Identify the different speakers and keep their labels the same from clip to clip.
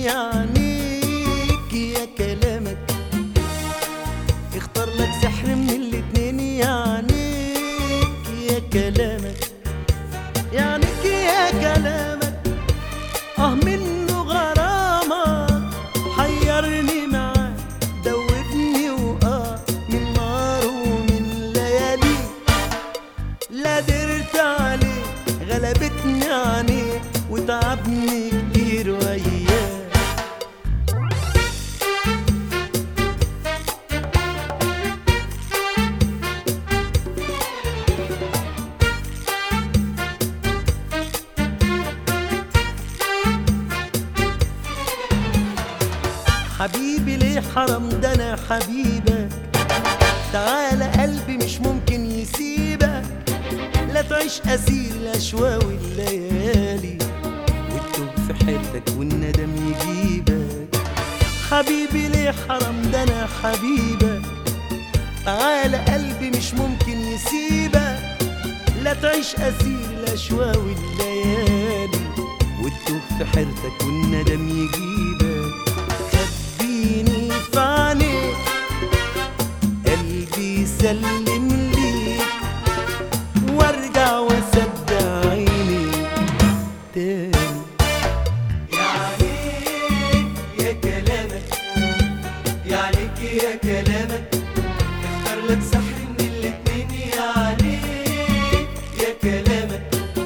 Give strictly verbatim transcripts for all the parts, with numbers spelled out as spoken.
Speaker 1: يعنيك يا كلامك، اختار لك سحر من الاتنين يعنيك يا كلامك، يعنيك يا كلامك. اه منه غرامك حيرني معاك، دوبني واه من نار ومن ليالي، لا درت عليه غلبتني عينيه وتعبني كتير وياه. حبيبي ليه حرام ده انا حبيبك، تعالى قلبي مش ممكن يسيبك، لا تعيش اسير الاشواق والليالي وتتوب في حيرتك والندم يجيبك. حبيبي ليه حرام ده انا حبيبك، تعالى قلبي مش ممكن يسيبك، لا تعيش اسير الاشواق والليالي وتتوب في حيرتك والندم يجيبك. خبيني في عينيك قلبي يسلم ليك وارجع واصدق عيني تاني.
Speaker 2: يعنيك يا كلامك، يعنيك يا كلامك، اختار لك سحر من الاتنين يعنيك يا كلامك،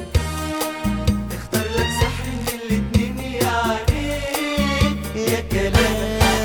Speaker 2: اختار لك سحر من الاتنين يعنيك يا كلامك.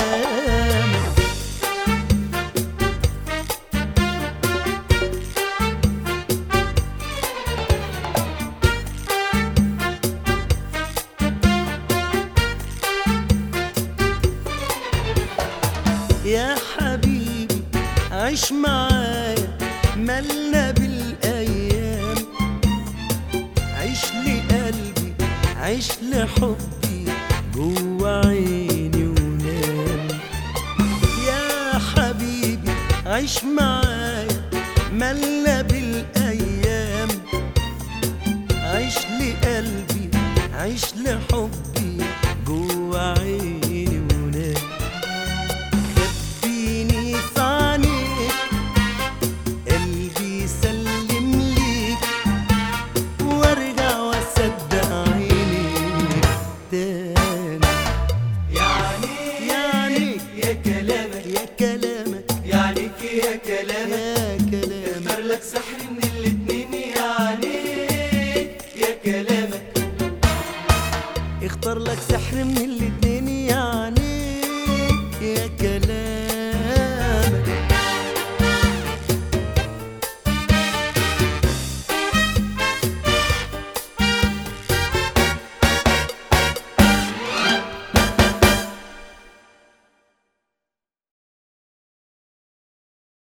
Speaker 1: يا حبيبي عيش معايا مالنا بالايام، عيش لقلبي عيش لحبي جوا عيني ونام. يا حبيبي عيش معايا مالنا بالايام، عيش لقلبي عيش لحبي جوا عيني ونام. خبيني في عينيك قلبي يسلم ليك وارجع واصدق عينيك تاني.
Speaker 2: يعنيك
Speaker 1: يعنيك
Speaker 2: يا كلامك،
Speaker 1: يا كلامك
Speaker 2: يعنيك يا كلامك،
Speaker 1: يا كلامك.
Speaker 2: اختار لك سحر من الاتنين يعنيك يا كلامك،
Speaker 1: اختار لك سحر من الاتنين يعنيك يا كلامك.